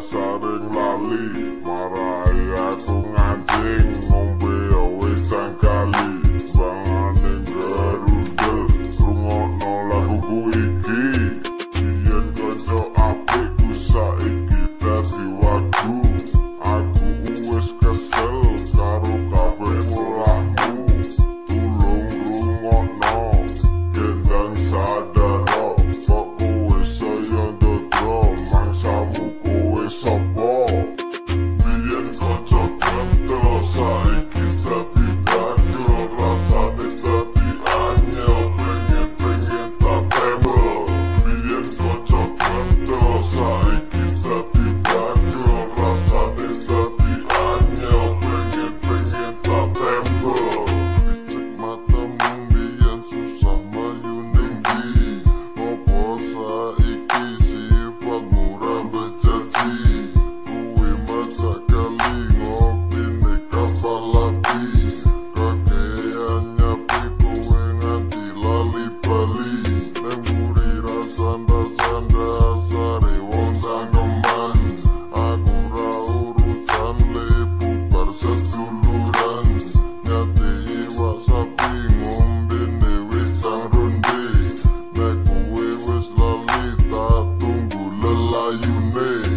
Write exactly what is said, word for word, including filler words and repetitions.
sering lali, marai aku ngancing ngombe wis cangkali. Bangane gerudel rungokno laguku iki. Yen kanca apik ku saiki dadi wagu. Aku wis kesel karo kabeh ulahmu. Tulung rungokno gendang sadaro. Kok kowe saya ndodro mangsamu kowe sapa? Biyen kanca kental saiki dadi dago. Rasane dadi anyel pengen-pengen tak tembel. Biyen kanca kental saiki dadi dago. Rasane dadi anyel pengen-pengen tak tembel. Dicek matamu biyen susah mayu ning ndi. Opo saiki sifatmu rambut jaji. Kuwi masak kali ngopi nek kapal lagi. Kakean nyapi kowe nganti lali bali. Neng buri rasanda-sanda sare wong cangkeman. Aku ra urusan lepu bar seduluran. Nyati iwak sapi ngombe wis cang ronde. Nek kowe wis lali tak tunggu lelayune.